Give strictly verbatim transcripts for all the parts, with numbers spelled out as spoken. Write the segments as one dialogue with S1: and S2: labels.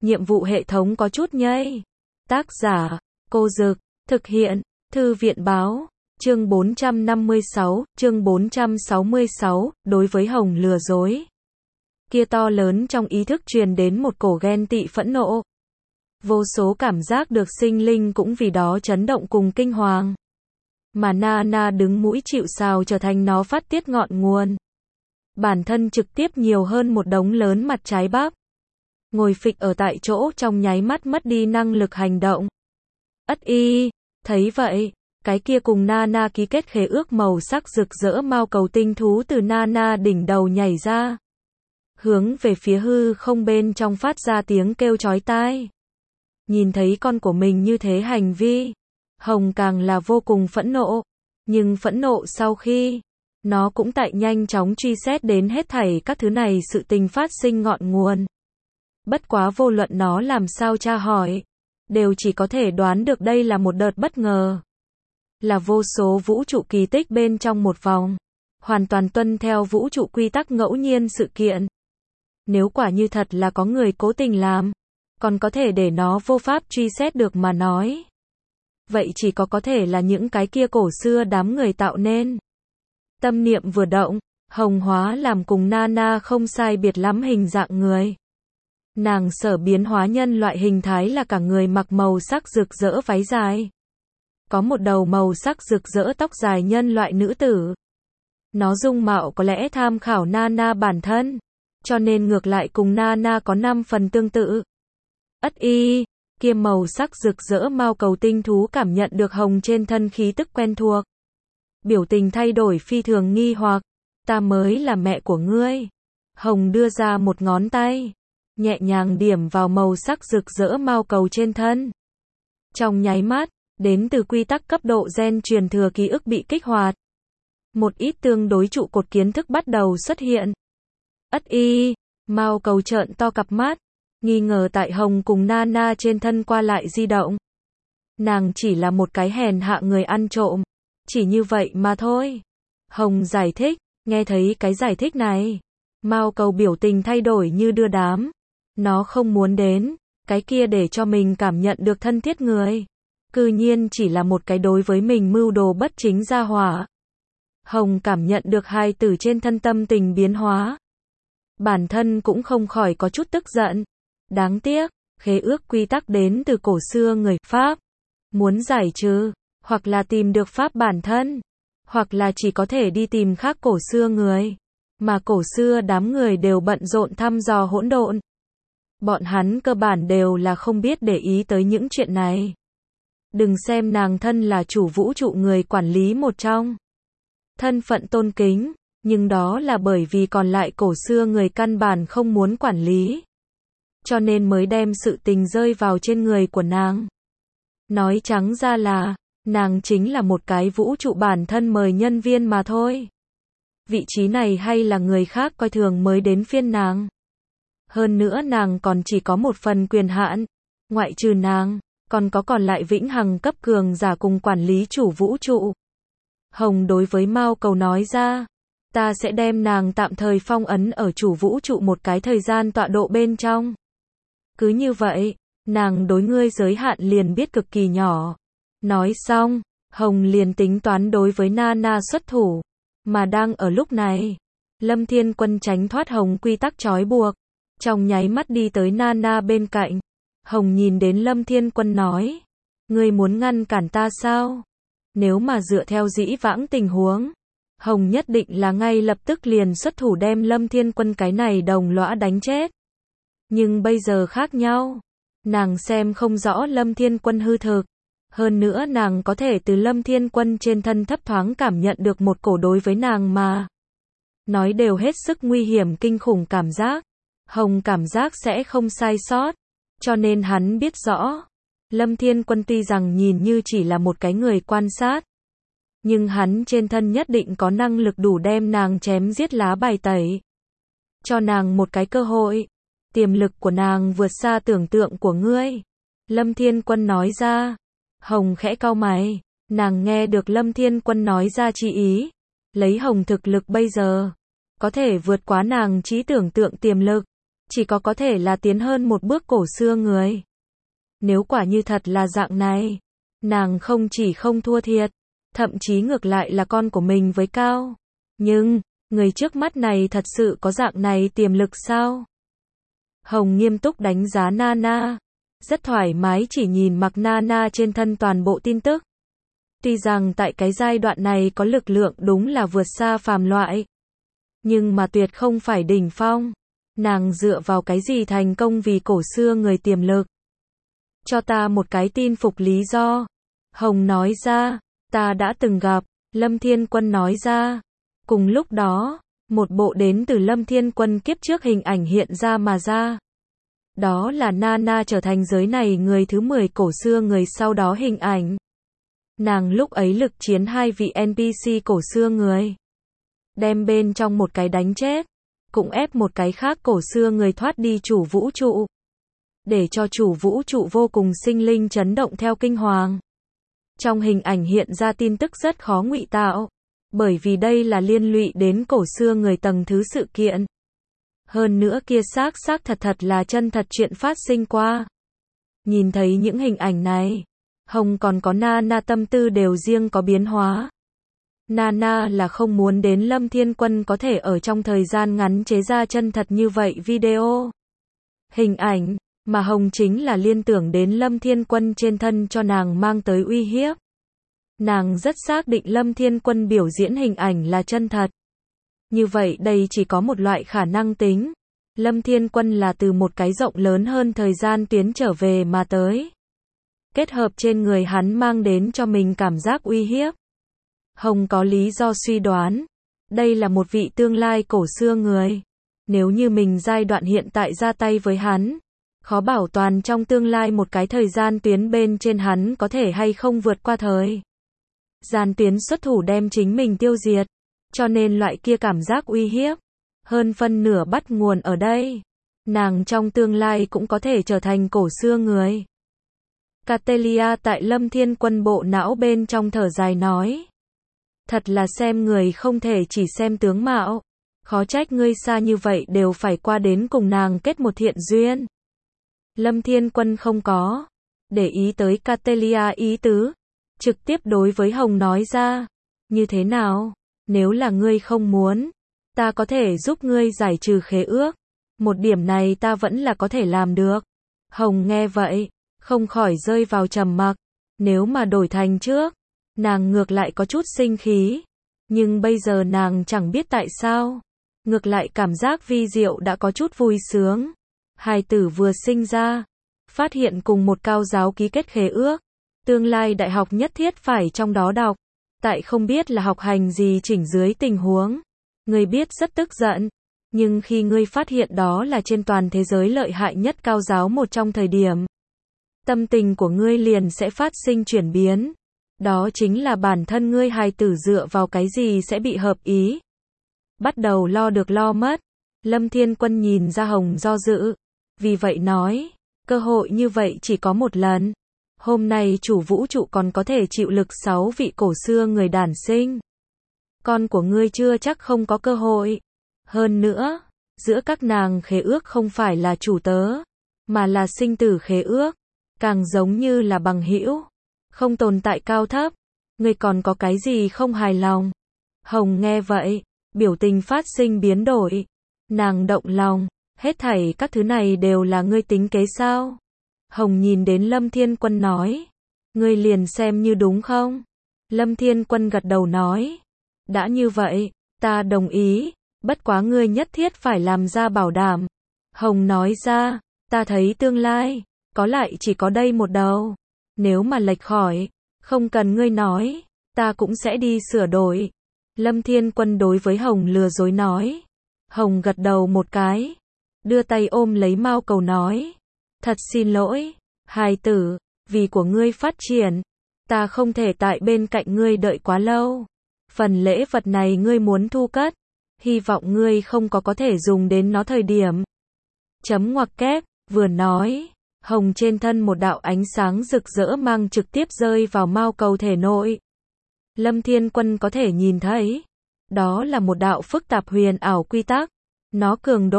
S1: nhiệm vụ hệ thống có chút nhây. Tác giả, Cô Dực, thực hiện, Thư viện báo, chương bốn trăm năm mươi sáu, chương bốn trăm sáu mươi sáu, đối với Hồng lừa dối. Kia to lớn trong ý thức truyền đến một cổ ghen tị phẫn nộ. Vô số cảm giác được sinh linh cũng vì đó chấn động cùng kinh hoàng. Mà Nana đứng mũi chịu sào trở thành nó phát tiết ngọn nguồn. Bản thân trực tiếp nhiều hơn một đống lớn mặt trái bắp. Ngồi phịch ở tại chỗ trong nháy mắt mất đi năng lực hành động. Ất y, thấy vậy, cái kia cùng Nana ký kết khế ước màu sắc rực rỡ mao cầu tinh thú từ Nana đỉnh đầu nhảy ra. Hướng về phía hư không bên trong phát ra tiếng kêu chói tai. Nhìn thấy con của mình như thế hành vi, Hồng càng là vô cùng phẫn nộ. Nhưng phẫn nộ sau khi, nó cũng tại nhanh chóng truy xét đến hết thảy các thứ này sự tình phát sinh ngọn nguồn. Bất quá vô luận nó làm sao tra hỏi, đều chỉ có thể đoán được đây là một đợt bất ngờ. Là vô số vũ trụ kỳ tích bên trong một vòng. Hoàn toàn tuân theo vũ trụ quy tắc ngẫu nhiên sự kiện. Nếu quả như thật là có người cố tình làm, còn có thể để nó vô pháp truy xét được mà nói. Vậy chỉ có có thể là những cái kia cổ xưa đám người tạo nên. Tâm niệm vừa động, Hồng hóa làm cùng Nana không sai biệt lắm hình dạng người. Nàng sở biến hóa nhân loại hình thái là cả người mặc màu sắc rực rỡ váy dài. Có một đầu màu sắc rực rỡ tóc dài nhân loại nữ tử. Nó dung mạo có lẽ tham khảo Nana bản thân, cho nên ngược lại cùng Nana có năm phần tương tự. Ất y, kia màu sắc rực rỡ mao cầu tinh thú cảm nhận được Hồng trên thân khí tức quen thuộc. Biểu tình thay đổi phi thường nghi hoặc, ta mới là mẹ của ngươi. Hồng đưa ra một ngón tay, nhẹ nhàng điểm vào màu sắc rực rỡ mao cầu trên thân. Trong nháy mắt, đến từ quy tắc cấp độ gen truyền thừa ký ức bị kích hoạt. Một ít tương đối trụ cột kiến thức bắt đầu xuất hiện. Ất y, mao cầu trợn to cặp mắt, nghi ngờ tại Hồng cùng Nana trên thân qua lại di động. Nàng chỉ là một cái hèn hạ người ăn trộm, chỉ như vậy mà thôi. Hồng giải thích, nghe thấy cái giải thích này, mao cầu biểu tình thay đổi như đưa đám. Nó không muốn đến, cái kia để cho mình cảm nhận được thân thiết người. Cư nhiên chỉ là một cái đối với mình mưu đồ bất chính gia hỏa. Hồng cảm nhận được hai tử trên thân tâm tình biến hóa. Bản thân cũng không khỏi có chút tức giận. Đáng tiếc, khế ước quy tắc đến từ cổ xưa người Pháp. Muốn giải trừ, hoặc là tìm được Pháp bản thân, hoặc là chỉ có thể đi tìm khác cổ xưa người. Mà cổ xưa đám người đều bận rộn thăm dò hỗn độn. Bọn hắn cơ bản đều là không biết để ý tới những chuyện này. Đừng xem nàng thân là chủ vũ trụ người quản lý một trong. Thân phận tôn kính, nhưng đó là bởi vì còn lại cổ xưa người căn bản không muốn quản lý. Cho nên mới đem sự tình rơi vào trên người của nàng. Nói trắng ra là, nàng chính là một cái vũ trụ bản thân mời nhân viên mà thôi. Vị trí này hay là người khác coi thường mới đến phiên nàng. Hơn nữa nàng còn chỉ có một phần quyền hạn. Ngoại trừ nàng, còn có còn lại vĩnh hằng cấp cường giả cùng quản lý chủ vũ trụ. Hồng đối với mao cầu nói ra, ta sẽ đem nàng tạm thời phong ấn ở chủ vũ trụ một cái thời gian tọa độ bên trong. Cứ như vậy, nàng đối ngươi giới hạn liền biết cực kỳ nhỏ. Nói xong, Hồng liền tính toán đối với Nana xuất thủ. Mà đang ở lúc này, Lâm Thiên Quân tránh thoát Hồng quy tắc trói buộc. Trong nháy mắt đi tới Nana bên cạnh. Hồng nhìn đến Lâm Thiên Quân nói, ngươi muốn ngăn cản ta sao? Nếu mà dựa theo dĩ vãng tình huống, Hồng nhất định là ngay lập tức liền xuất thủ đem Lâm Thiên Quân cái này đồng lõa đánh chết. Nhưng bây giờ khác nhau. Nàng xem không rõ Lâm Thiên Quân hư thực. Hơn nữa nàng có thể từ Lâm Thiên Quân trên thân thấp thoáng cảm nhận được một cổ đối với nàng mà nói đều hết sức nguy hiểm kinh khủng cảm giác. Hồng cảm giác sẽ không sai sót. Cho nên hắn biết rõ. Lâm Thiên Quân tuy rằng nhìn như chỉ là một cái người quan sát. Nhưng hắn trên thân nhất định có năng lực đủ đem nàng chém giết lá bài tẩy. Cho nàng một cái cơ hội. Tiềm lực của nàng vượt xa tưởng tượng của ngươi. Lâm Thiên Quân nói ra. Hồng khẽ cau mày. Nàng nghe được Lâm Thiên Quân nói ra chi ý. Lấy Hồng thực lực bây giờ. Có thể vượt quá nàng trí tưởng tượng tiềm lực. chỉ có có thể là tiến hơn một bước cổ xưa người. Nếu quả như thật là dạng này, nàng không chỉ không thua thiệt, thậm chí ngược lại là con của mình với Cao. Nhưng, người trước mắt này thật sự có dạng này tiềm lực sao? Hồng nghiêm túc đánh giá Nana. Rất thoải mái chỉ nhìn mặc Nana trên thân toàn bộ tin tức. Tuy rằng tại cái giai đoạn này có lực lượng đúng là vượt xa phàm loại. Nhưng mà tuyệt không phải đỉnh phong. Nàng dựa vào cái gì thành công vì cổ xưa người tiềm lực? Cho ta một cái tin phục lý do. Hồng nói ra, ta đã từng gặp. Lâm Thiên Quân nói ra. Cùng lúc đó, một bộ đến từ Lâm Thiên Quân kiếp trước hình ảnh hiện ra mà ra. Đó là Nana trở thành giới này người thứ mười cổ xưa người sau đó hình ảnh. Nàng lúc ấy lực chiến hai vị en pê xê cổ xưa người. Đem bên trong một cái đánh chết. Cũng ép một cái khác cổ xưa người thoát đi chủ vũ trụ. Để cho chủ vũ trụ vô cùng sinh linh chấn động theo kinh hoàng. Trong hình ảnh hiện ra tin tức rất khó ngụy tạo. Bởi vì đây là liên lụy đến cổ xưa người tầng thứ sự kiện. Hơn nữa kia xác xác thật thật là chân thật chuyện phát sinh qua. Nhìn thấy những hình ảnh này, Hồng còn có Nana tâm tư đều riêng có biến hóa. Nana là không muốn đến Lâm Thiên Quân có thể ở trong thời gian ngắn chế ra chân thật như vậy video. Hình ảnh, mà Hồng chính là liên tưởng đến Lâm Thiên Quân trên thân cho nàng mang tới uy hiếp. Nàng rất xác định Lâm Thiên Quân biểu diễn hình ảnh là chân thật. Như vậy đây chỉ có một loại khả năng tính. Lâm Thiên Quân là từ một cái rộng lớn hơn thời gian tuyến trở về mà tới. Kết hợp trên người hắn mang đến cho mình cảm giác uy hiếp. Hồng có lý do suy đoán. Đây là một vị tương lai cổ xưa người. Nếu như mình giai đoạn hiện tại ra tay với hắn, khó bảo toàn trong tương lai một cái thời gian tuyến bên trên hắn có thể hay không vượt qua thời gian tuyến xuất thủ đem chính mình tiêu diệt. Cho nên loại kia cảm giác uy hiếp, hơn phân nửa bắt nguồn ở đây. Nàng trong tương lai cũng có thể trở thành cổ xưa người. Catelia tại Lâm Thiên Quân bộ não bên trong thở dài nói. Thật là xem người không thể chỉ xem tướng mạo. Khó trách ngươi xa như vậy đều phải qua đến cùng nàng kết một thiện duyên. Lâm Thiên Quân không có để ý tới Catelia ý tứ. Trực tiếp đối với Hồng nói ra. Như thế nào? Nếu là ngươi không muốn, ta có thể giúp ngươi giải trừ khế ước. Một điểm này ta vẫn là có thể làm được. Hồng nghe vậy, không khỏi rơi vào trầm mặc. Nếu mà đổi thành trước, nàng ngược lại có chút sinh khí. Nhưng bây giờ nàng chẳng biết tại sao. Ngược lại cảm giác vi diệu đã có chút vui sướng. Hài tử vừa sinh ra, phát hiện cùng một cao giáo ký kết khế ước. Tương lai đại học nhất thiết phải trong đó đọc. Tại không biết là học hành gì chỉnh dưới tình huống. Ngươi biết rất tức giận. Nhưng khi ngươi phát hiện đó là trên toàn thế giới lợi hại nhất cao giáo một trong thời điểm. Tâm tình của ngươi liền sẽ phát sinh chuyển biến. Đó chính là bản thân ngươi hài tử dựa vào cái gì sẽ bị hợp ý. Bắt đầu lo được lo mất. Lâm Thiên Quân nhìn ra Hồng do dự. Vì vậy nói, cơ hội như vậy chỉ có một lần. Hôm nay chủ vũ trụ còn có thể chịu lực sáu vị cổ xưa người đản sinh. Con của ngươi chưa chắc không có cơ hội. Hơn nữa, giữa các nàng khế ước không phải là chủ tớ, mà là sinh tử khế ước, càng giống như là bằng hữu, không tồn tại cao thấp. Ngươi còn có cái gì không hài lòng? Hồng nghe vậy, biểu tình phát sinh biến đổi. Nàng động lòng, hết thảy các thứ này đều là ngươi tính kế sao? Hồng nhìn đến Lâm Thiên Quân nói. Ngươi liền xem như đúng không? Lâm Thiên Quân gật đầu nói. Đã như vậy, ta đồng ý, bất quá ngươi nhất thiết phải làm ra bảo đảm. Hồng nói ra, ta thấy tương lai, có lại chỉ có đây một đầu. Nếu mà lệch khỏi, không cần ngươi nói, ta cũng sẽ đi sửa đổi. Lâm Thiên Quân đối với Hồng lừa dối nói. Hồng gật đầu một cái, đưa tay ôm lấy mao cầu nói. Thật xin lỗi, hài tử, vì của ngươi phát triển, ta không thể tại bên cạnh ngươi đợi quá lâu. Phần lễ vật này ngươi muốn thu cất, hy vọng ngươi không có có thể dùng đến nó thời điểm. Chấm ngoặc kép, vừa nói, Hồng trên thân một đạo ánh sáng rực rỡ mang trực tiếp rơi vào mao cầu thể nội. Lâm Thiên Quân có thể nhìn thấy, đó là một đạo phức tạp huyền ảo quy tắc, nó cường độ,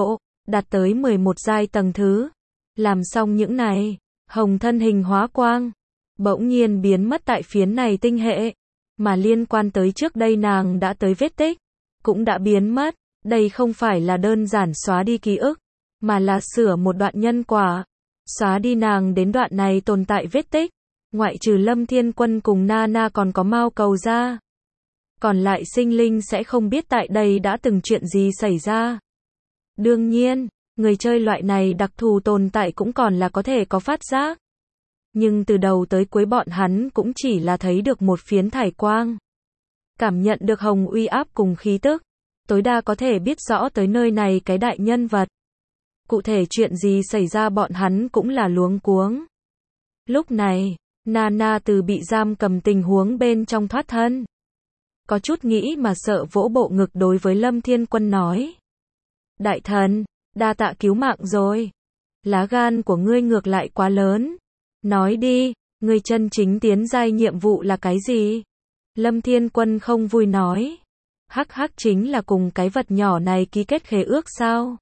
S1: đạt tới mười một giai tầng thứ. Làm xong những này, Hồng thân hình hóa quang, bỗng nhiên biến mất tại phiến này tinh hệ, mà liên quan tới trước đây nàng đã tới vết tích, cũng đã biến mất. Đây không phải là đơn giản xóa đi ký ức, mà là sửa một đoạn nhân quả, xóa đi nàng đến đoạn này tồn tại vết tích. Ngoại trừ Lâm Thiên Quân cùng Nana còn có Mao Cầu ra, còn lại sinh linh sẽ không biết tại đây đã từng chuyện gì xảy ra. Đương nhiên, người chơi loại này đặc thù tồn tại cũng còn là có thể có phát giác. Nhưng từ đầu tới cuối bọn hắn cũng chỉ là thấy được một phiến thải quang. Cảm nhận được Hồng uy áp cùng khí tức, tối đa có thể biết rõ tới nơi này cái đại nhân vật. Cụ thể chuyện gì xảy ra bọn hắn cũng là luống cuống. Lúc này, Nana từ bị giam cầm tình huống bên trong thoát thân. Có chút nghĩ mà sợ vỗ bộ ngực đối với Lâm Thiên Quân nói. Đại thần, đa tạ cứu mạng rồi. Lá gan của ngươi ngược lại quá lớn. Nói đi, ngươi chân chính tiến giai nhiệm vụ là cái gì? Lâm Thiên Quân không vui nói. Hắc hắc chính là cùng cái vật nhỏ này ký kết khế ước sao?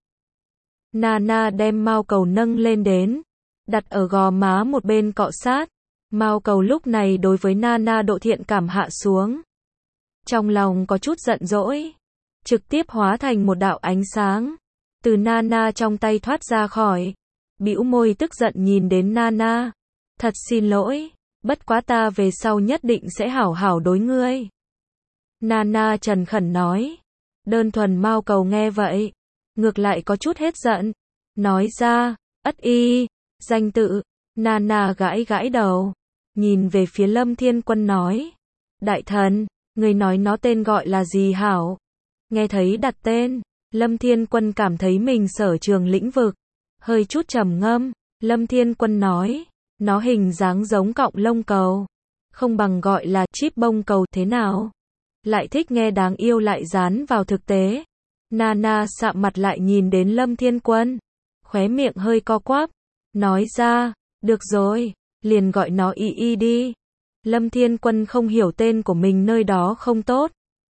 S1: Nana đem Mao Cầu nâng lên đến, đặt ở gò má một bên cọ sát. Mao Cầu lúc này đối với Nana độ thiện cảm hạ xuống. Trong lòng có chút giận dỗi, trực tiếp hóa thành một đạo ánh sáng, từ Nana trong tay thoát ra khỏi. Bĩu môi tức giận nhìn đến Nana. Thật xin lỗi, bất quá ta về sau nhất định sẽ hảo hảo đối ngươi. Nana trần khẩn nói. Đơn thuần Mao Cầu nghe vậy, ngược lại có chút hết giận. Nói ra, ất y, danh tự. Nana gãi gãi đầu, nhìn về phía Lâm Thiên Quân nói. Đại thần, người nói nó tên gọi là gì hảo? Nghe thấy đặt tên, Lâm Thiên Quân cảm thấy mình sở trường lĩnh vực, hơi chút trầm ngâm. Lâm Thiên Quân nói, nó hình dáng giống cọng lông cầu, không bằng gọi là chip bông cầu thế nào? Lại thích nghe đáng yêu lại dán vào thực tế. Nana sạm mặt lại nhìn đến Lâm Thiên Quân, khóe miệng hơi co quắp, nói ra, được rồi, liền gọi nó y y đi. Lâm Thiên Quân không hiểu tên của mình nơi đó không tốt,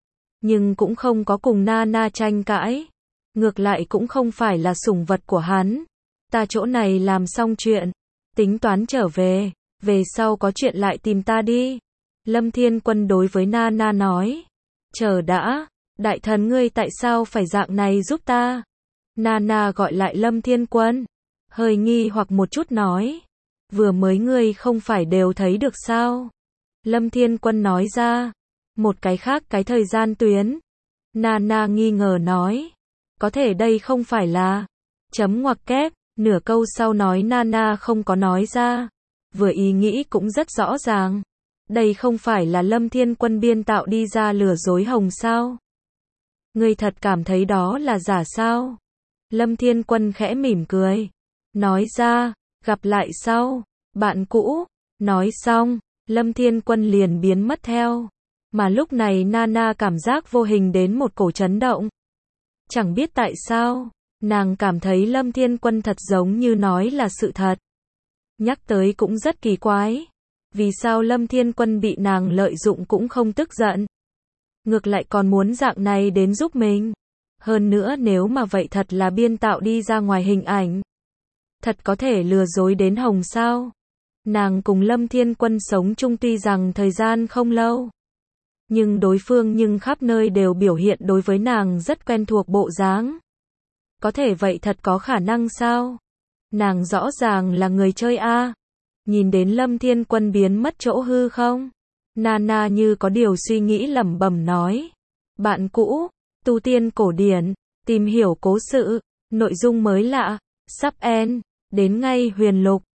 S1: nhưng cũng không có cùng Nana tranh cãi. Ngược lại cũng không phải là sủng vật của hắn. Ta chỗ này làm xong chuyện, tính toán trở về, về sau có chuyện lại tìm ta đi. Lâm Thiên Quân đối với Nana nói. Chờ đã, đại thần ngươi tại sao phải dạng này giúp ta? Nana gọi lại Lâm Thiên Quân, hơi nghi hoặc một chút nói. Vừa mới ngươi không phải đều thấy được sao? Lâm Thiên Quân nói ra. Một cái khác cái thời gian tuyến. Nana nghi ngờ nói. Có thể đây không phải là chấm ngoặc kép. Nửa câu sau nói Nana không có nói ra. Vừa ý nghĩ cũng rất rõ ràng. Đây không phải là Lâm Thiên Quân biên tạo đi ra lừa dối Hồng sao? Ngươi thật cảm thấy đó là giả sao? Lâm Thiên Quân khẽ mỉm cười, nói ra, gặp lại sau, bạn cũ. Nói xong, Lâm Thiên Quân liền biến mất theo. Mà lúc này Nana cảm giác vô hình đến một cổ chấn động. Chẳng biết tại sao, nàng cảm thấy Lâm Thiên Quân thật giống như nói là sự thật. Nhắc tới cũng rất kỳ quái. Vì sao Lâm Thiên Quân bị nàng lợi dụng cũng không tức giận, ngược lại còn muốn dạng này đến giúp mình? Hơn nữa nếu mà vậy thật là biên tạo đi ra ngoài hình ảnh, thật có thể lừa dối đến Hồng sao? Nàng cùng Lâm Thiên Quân sống chung tuy rằng thời gian không lâu, nhưng đối phương nhưng khắp nơi đều biểu hiện đối với nàng rất quen thuộc bộ dáng. Có thể vậy thật có khả năng sao? Nàng rõ ràng là người chơi a. Nhìn đến Lâm Thiên Quân biến mất chỗ hư không? Nana như có điều suy nghĩ lẩm bẩm nói. Bạn cũ, tu tiên cổ điển, tìm hiểu cố sự, nội dung mới lạ, sắp end, đến ngay huyền lục.